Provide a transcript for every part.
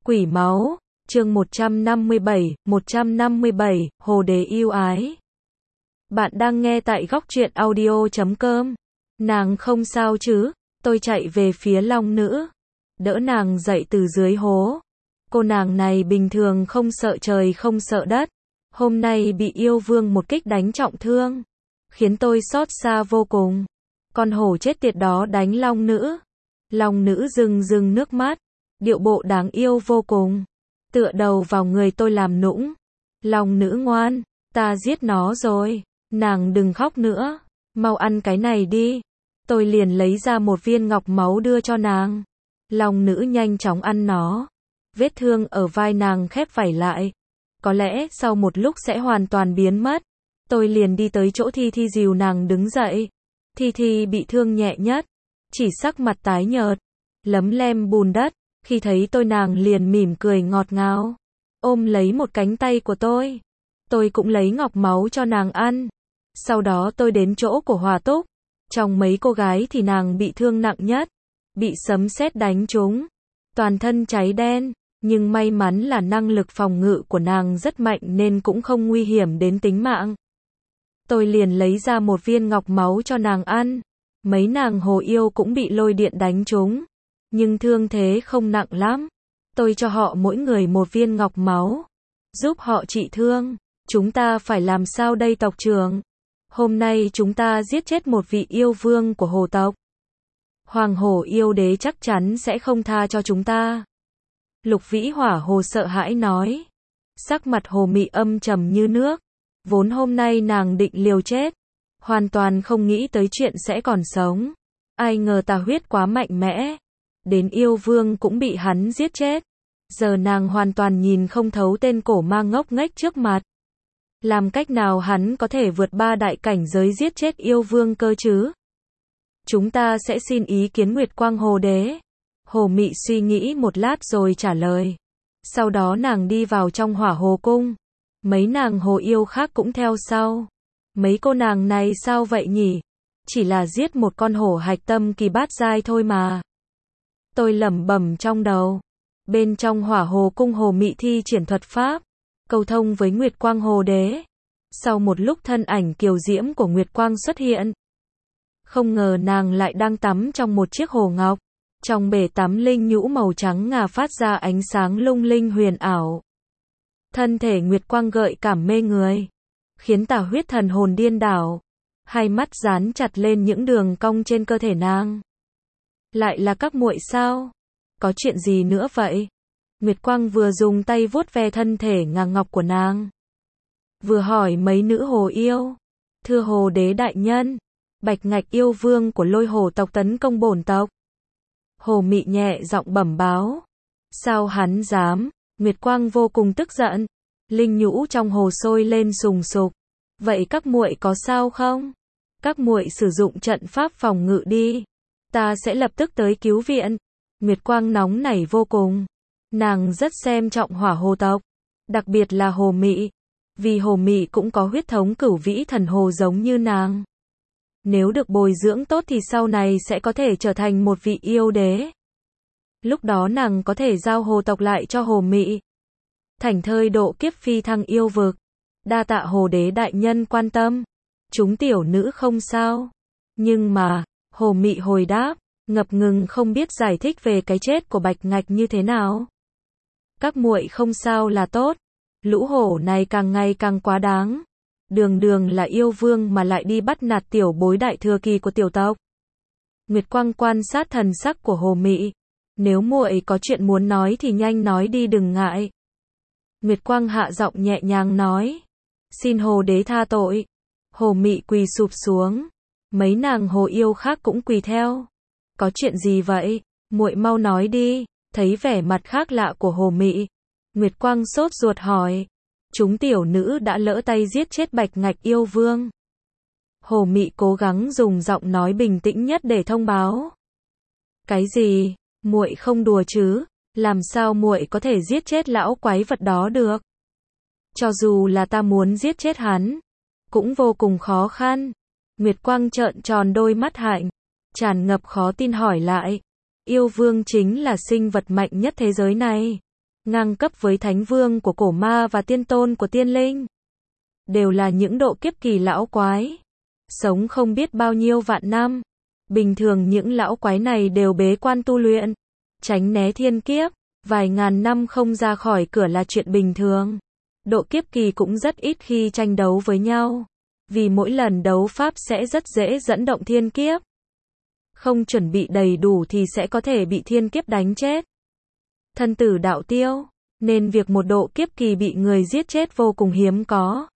Quỷ máu, chương 157, Hồ Đế yêu ái. Bạn đang nghe tại góc truyện audio.com. Nàng không sao chứ? Tôi chạy về phía Long Nữ, đỡ nàng dậy từ dưới hố. Cô nàng này bình thường không sợ trời không sợ đất, hôm nay bị yêu vương một kích đánh trọng thương, khiến tôi xót xa vô cùng. Con hổ chết tiệt đó đánh Long Nữ. Long Nữ rưng rưng nước mắt, điệu bộ đáng yêu vô cùng, tựa đầu vào người tôi làm nũng. Long Nữ ngoan, ta giết nó rồi, nàng đừng khóc nữa, mau ăn cái này đi. Tôi liền lấy ra một viên ngọc máu đưa cho nàng. Long Nữ nhanh chóng ăn nó. Vết thương ở vai nàng khép vảy lại, có lẽ sau một lúc sẽ hoàn toàn biến mất. Tôi liền đi tới chỗ Thi Thi dìu nàng đứng dậy. Thi Thi bị thương nhẹ nhất, chỉ sắc mặt tái nhợt, lấm lem bùn đất. Khi thấy tôi nàng liền mỉm cười ngọt ngào, ôm lấy một cánh tay của tôi. Tôi cũng lấy ngọc máu cho nàng ăn. Sau đó tôi đến chỗ của Hòa Túc. Trong mấy cô gái thì nàng bị thương nặng nhất, bị sấm sét đánh trúng, toàn thân cháy đen, nhưng may mắn là năng lực phòng ngự của nàng rất mạnh nên cũng không nguy hiểm đến tính mạng. Tôi liền lấy ra một viên ngọc máu cho nàng ăn. Mấy nàng hồ yêu cũng bị lôi điện đánh trúng, nhưng thương thế không nặng lắm. Tôi cho họ mỗi người một viên ngọc máu, giúp họ trị thương. Chúng ta phải làm sao đây tộc trưởng? Hôm nay chúng ta giết chết một vị yêu vương của hồ tộc. Hoàng hổ yêu đế chắc chắn sẽ không tha cho chúng ta. Lục Vĩ Hỏa Hồ sợ hãi nói. Sắc mặt Hồ Mị âm trầm như nước. Vốn hôm nay nàng định liều chết, hoàn toàn không nghĩ tới chuyện sẽ còn sống. Ai ngờ tà huyết quá mạnh mẽ, đến yêu vương cũng bị hắn giết chết. Giờ nàng hoàn toàn nhìn không thấu tên cổ ma ngốc nghếch trước mặt. Làm cách nào hắn có thể vượt 3 đại cảnh giới giết chết yêu vương cơ chứ? Chúng ta sẽ xin ý kiến Nguyệt Quang Hồ Đế. Hồ Mị suy nghĩ một lát rồi trả lời. Sau đó nàng đi vào trong Hỏa Hồ Cung. Mấy nàng hồ yêu khác cũng theo sau. Mấy cô nàng này sao vậy nhỉ? Chỉ là giết một con hổ hạch tâm kỳ bát giai thôi mà. Tôi lẩm bẩm trong đầu. Bên trong Hỏa Hồ Cung Hồ Mị thi triển thuật pháp, cầu thông với Nguyệt Quang Hồ Đế. Sau một lúc thân ảnh kiều diễm của Nguyệt Quang xuất hiện. Không ngờ nàng lại đang tắm trong một chiếc hồ ngọc. Trong bể tắm linh nhũ màu trắng ngà phát ra ánh sáng lung linh huyền ảo. Thân thể Nguyệt Quang gợi cảm mê người, khiến tà huyết thần hồn điên đảo. Hai mắt dán chặt lên những đường cong trên cơ thể nàng. Lại là các muội sao? Có chuyện gì nữa vậy? Nguyệt Quang vừa dùng tay vuốt ve thân thể ngà ngọc của nàng, vừa hỏi mấy nữ hồ yêu. Thưa Hồ Đế đại nhân, Bạch Ngạch yêu vương của Lôi Hồ tộc tấn công bổn tộc. Hồ Mị nhẹ giọng bẩm báo. Sao hắn dám? Nguyệt Quang vô cùng tức giận. Linh nhũ trong hồ sôi lên sùng sục. Vậy các muội có sao không? Các muội sử dụng trận pháp phòng ngự đi, ta sẽ lập tức tới cứu viện. Nguyệt Quang nóng nảy vô cùng. Nàng rất xem trọng Hỏa Hồ tộc, đặc biệt là Hồ Mị, vì Hồ Mị cũng có huyết thống cửu vĩ thần hồ giống như nàng. Nếu được bồi dưỡng tốt thì sau này sẽ có thể trở thành một vị yêu đế. Lúc đó nàng có thể giao hồ tộc lại cho Hồ Mị, thảnh thơi độ kiếp phi thăng yêu vực. Đa tạ Hồ Đế đại nhân quan tâm, chúng tiểu nữ không sao. Nhưng mà, Hồ Mị hồi đáp, ngập ngừng không biết giải thích về cái chết của Bạch Ngạch như thế nào. Các muội không sao là tốt, lũ hổ này càng ngày càng quá đáng. Đường đường là yêu vương mà lại đi bắt nạt tiểu bối đại thừa kỳ của tiểu tộc. Nguyệt Quang quan sát thần sắc của Hồ Mị. Nếu muội có chuyện muốn nói thì nhanh nói đi đừng ngại. Nguyệt Quang hạ giọng nhẹ nhàng nói. Xin Hồ Đế tha tội. Hồ Mị quỳ sụp xuống. Mấy nàng hồ yêu khác cũng quỳ theo. Có chuyện gì vậy? Muội mau nói đi. Thấy vẻ mặt khác lạ của Hồ Mị, Nguyệt Quang sốt ruột hỏi. Chúng tiểu nữ đã lỡ tay giết chết Bạch Ngạch yêu vương. Hồ Mị cố gắng dùng giọng nói bình tĩnh nhất để thông báo. Cái gì? Muội không đùa chứ? Làm sao muội có thể giết chết lão quái vật đó được? Cho dù là ta muốn giết chết hắn, cũng vô cùng khó khăn. Nguyệt Quang trợn tròn đôi mắt hạnh, tràn ngập khó tin hỏi lại. Yêu vương chính là sinh vật mạnh nhất thế giới này. ngang cấp với thánh vương của cổ ma và tiên tôn của tiên linh. Đều là những độ kiếp kỳ lão quái. Sống không biết bao nhiêu vạn năm. Bình thường những lão quái này đều bế quan tu luyện, tránh né thiên kiếp. Vài ngàn năm không ra khỏi cửa là chuyện bình thường. Độ kiếp kỳ cũng rất ít khi tranh đấu với nhau. Vì mỗi lần đấu pháp sẽ rất dễ dẫn động thiên kiếp. Không chuẩn bị đầy đủ thì sẽ có thể bị thiên kiếp đánh chết. Thân tử đạo tiêu, nên việc một độ kiếp kỳ bị người giết chết vô cùng hiếm có.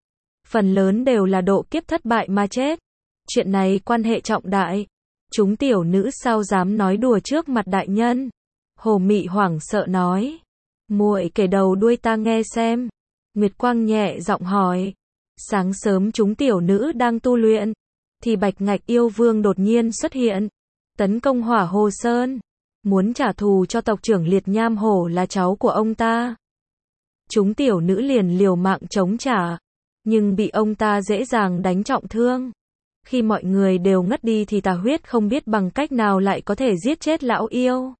Phần lớn đều là độ kiếp thất bại mà chết. Chuyện này quan hệ trọng đại. Chúng tiểu nữ sao dám nói đùa trước mặt đại nhân. Hồ Mị hoảng sợ nói. Muội kể đầu đuôi ta nghe xem. Nguyệt Quang nhẹ giọng hỏi. Sáng sớm chúng tiểu nữ đang tu luyện. Thì Bạch Ngạch yêu vương đột nhiên xuất hiện. Tấn công Hỏa Hồ Sơn. Muốn trả thù cho tộc trưởng Liệt Nham Hổ là cháu của ông ta. Chúng tiểu nữ liền liều mạng chống trả. Nhưng bị ông ta dễ dàng đánh trọng thương. Khi mọi người đều ngất đi thì Tà Huyết không biết bằng cách nào lại có thể giết chết lão yêu.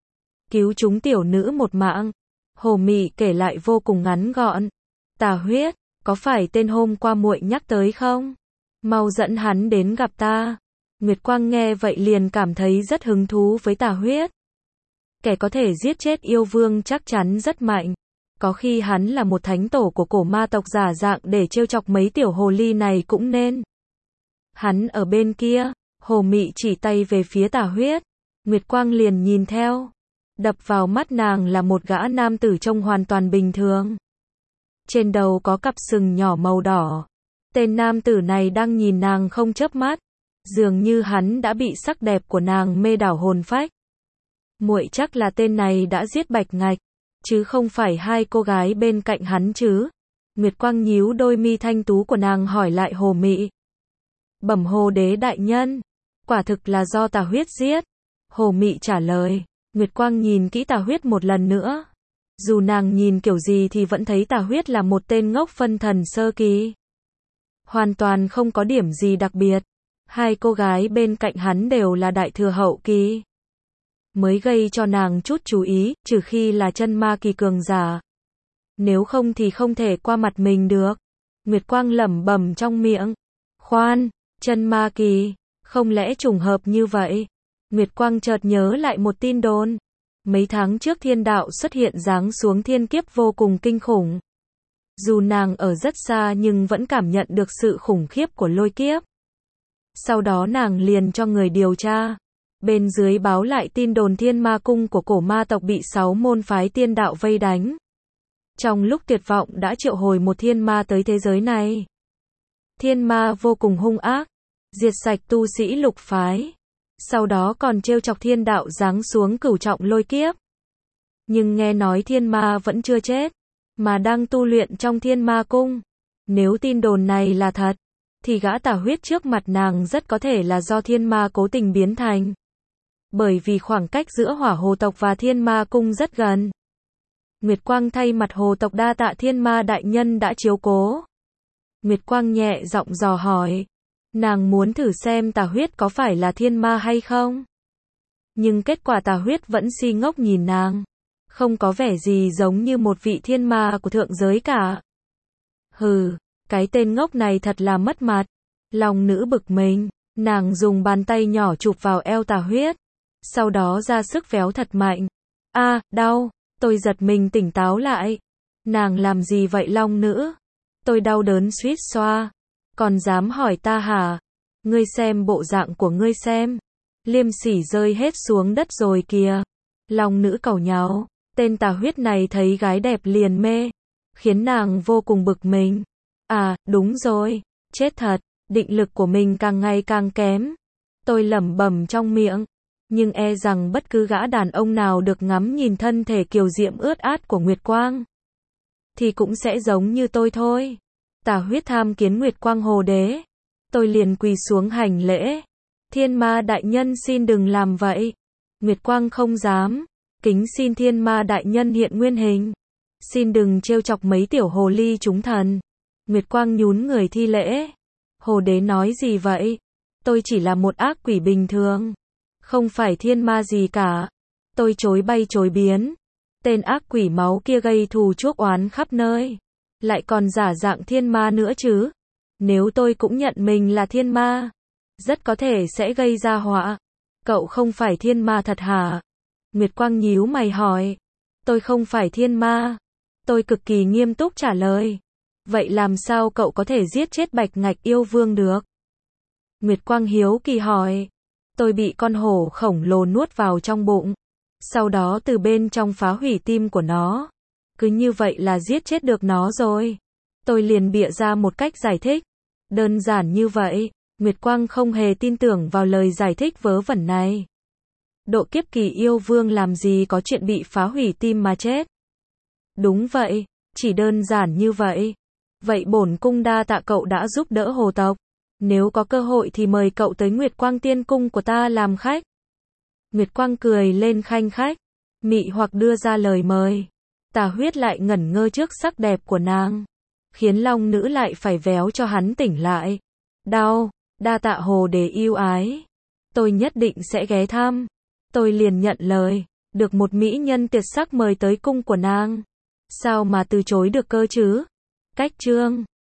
Cứu chúng tiểu nữ một mạng. Hồ Mị kể lại vô cùng ngắn gọn. Tà Huyết, có phải tên hôm qua muội nhắc tới không? Mau dẫn hắn đến gặp ta. Nguyệt Quang nghe vậy liền cảm thấy rất hứng thú với Tà Huyết. Kẻ có thể giết chết yêu vương chắc chắn rất mạnh. Có khi hắn là một thánh tổ của cổ ma tộc giả dạng để trêu chọc mấy tiểu hồ ly này cũng nên. Hắn ở bên kia. Hồ Mị chỉ tay về phía Tà Huyết. Nguyệt Quang liền nhìn theo. Đập vào mắt nàng là một gã nam tử trông hoàn toàn bình thường. Trên đầu có cặp sừng nhỏ màu đỏ. Tên nam tử này đang nhìn nàng không chớp mắt. Dường như hắn đã bị sắc đẹp của nàng mê đảo hồn phách. Muội chắc là tên này đã giết Bạch Ngạch, chứ không phải hai cô gái bên cạnh hắn chứ? Nguyệt Quang nhíu đôi mi thanh tú của nàng hỏi lại Hồ Mị. Bẩm Hồ Đế đại nhân, quả thực là do Tà Huyết giết. Hồ Mị trả lời. Nguyệt Quang nhìn kỹ Tà Huyết một lần nữa. Dù nàng nhìn kiểu gì thì vẫn thấy Tà Huyết là một tên ngốc phân thần sơ kỳ. Hoàn toàn không có điểm gì đặc biệt. Hai cô gái bên cạnh hắn đều là đại thừa hậu kỳ. Mới gây cho nàng chút chú ý, trừ khi là chân ma kỳ cường giả. Nếu không thì không thể qua mặt mình được. Nguyệt Quang lẩm bẩm trong miệng. Khoan, chân ma kỳ, không lẽ trùng hợp như vậy? Nguyệt Quang chợt nhớ lại một tin đồn. Mấy tháng trước thiên đạo xuất hiện giáng xuống thiên kiếp vô cùng kinh khủng. Dù nàng ở rất xa nhưng vẫn cảm nhận được sự khủng khiếp của lôi kiếp. Sau đó nàng liền cho người điều tra. Bên dưới báo lại tin đồn thiên ma cung của cổ ma tộc bị 6 môn phái tiên đạo vây đánh. Trong lúc tuyệt vọng đã triệu hồi một thiên ma tới thế giới này. Thiên ma vô cùng hung ác, diệt sạch tu sĩ lục phái. Sau đó còn trêu chọc thiên đạo giáng xuống cửu trọng lôi kiếp. Nhưng nghe nói thiên ma vẫn chưa chết, mà đang tu luyện trong thiên ma cung. Nếu tin đồn này là thật, thì gã Tà Huyết trước mặt nàng rất có thể là do thiên ma cố tình biến thành. Bởi vì khoảng cách giữa Hỏa Hồ tộc và thiên ma cung rất gần. Nguyệt Quang thay mặt Hồ tộc đa tạ thiên ma đại nhân đã chiếu cố. Nguyệt Quang nhẹ giọng dò hỏi. Nàng muốn thử xem Tà Huyết có phải là thiên ma hay không. Nhưng kết quả Tà Huyết vẫn si ngốc nhìn nàng. Không có vẻ gì giống như một vị thiên ma của thượng giới cả. Hừ, cái tên ngốc này thật là mất mặt. Lòng nữ bực mình, nàng dùng bàn tay nhỏ chụp vào eo Tà Huyết. Sau đó ra sức véo thật mạnh. A, đau, tôi giật mình tỉnh táo lại. Nàng làm gì vậy long nữ? Tôi đau đớn suýt xoa. Còn dám hỏi ta hả? Ngươi xem bộ dạng của ngươi xem. Liêm sỉ rơi hết xuống đất rồi kìa. Long nữ càu nháo. Tên Tà Huyết này thấy gái đẹp liền mê. Khiến nàng vô cùng bực mình. À, đúng rồi. Chết thật. Định lực của mình càng ngày càng kém. Tôi lẩm bẩm trong miệng. Nhưng e rằng bất cứ gã đàn ông nào được ngắm nhìn thân thể kiều diễm ướt át của Nguyệt Quang thì cũng sẽ giống như tôi thôi. Tà Huyết tham kiến Nguyệt Quang Hồ Đế. Tôi liền quỳ xuống hành lễ. Thiên ma đại nhân xin đừng làm vậy. Nguyệt Quang không dám. Kính xin thiên ma đại nhân hiện nguyên hình. Xin đừng trêu chọc mấy tiểu hồ ly chúng thần. Nguyệt Quang nhún người thi lễ. Hồ Đế nói gì vậy? Tôi chỉ là một ác quỷ bình thường. Không phải thiên ma gì cả. Tôi chối bay chối biến. Tên ác quỷ máu kia gây thù chuốc oán khắp nơi. Lại còn giả dạng thiên ma nữa chứ. Nếu tôi cũng nhận mình là thiên ma, rất có thể sẽ gây ra họa. Cậu không phải thiên ma thật hả? Nguyệt Quang nhíu mày hỏi. Tôi không phải thiên ma. Tôi cực kỳ nghiêm túc trả lời. Vậy làm sao cậu có thể giết chết Bạch Ngạch yêu vương được? Nguyệt Quang hiếu kỳ hỏi. Tôi bị con hổ khổng lồ nuốt vào trong bụng. Sau đó từ bên trong phá hủy tim của nó. Cứ như vậy là giết chết được nó rồi. Tôi liền bịa ra một cách giải thích. Đơn giản như vậy. Nguyệt Quang không hề tin tưởng vào lời giải thích vớ vẩn này. Độ kiếp kỳ yêu vương làm gì có chuyện bị phá hủy tim mà chết. Đúng vậy, chỉ đơn giản như vậy. Vậy bổn cung đa tạ cậu đã giúp đỡ hồ tộc. Nếu có cơ hội thì mời cậu tới Nguyệt Quang Tiên Cung của ta làm khách. Nguyệt Quang cười lên khanh khách, mị hoặc đưa ra lời mời. Tà Huyết lại ngẩn ngơ trước sắc đẹp của nàng, khiến Long Nữ lại phải véo cho hắn tỉnh lại. Đau, đa tạ hồ đề yêu ái. Tôi nhất định sẽ ghé thăm. Tôi liền nhận lời, được một mỹ nhân tuyệt sắc mời tới cung của nàng. Sao mà từ chối được cơ chứ? Cách chương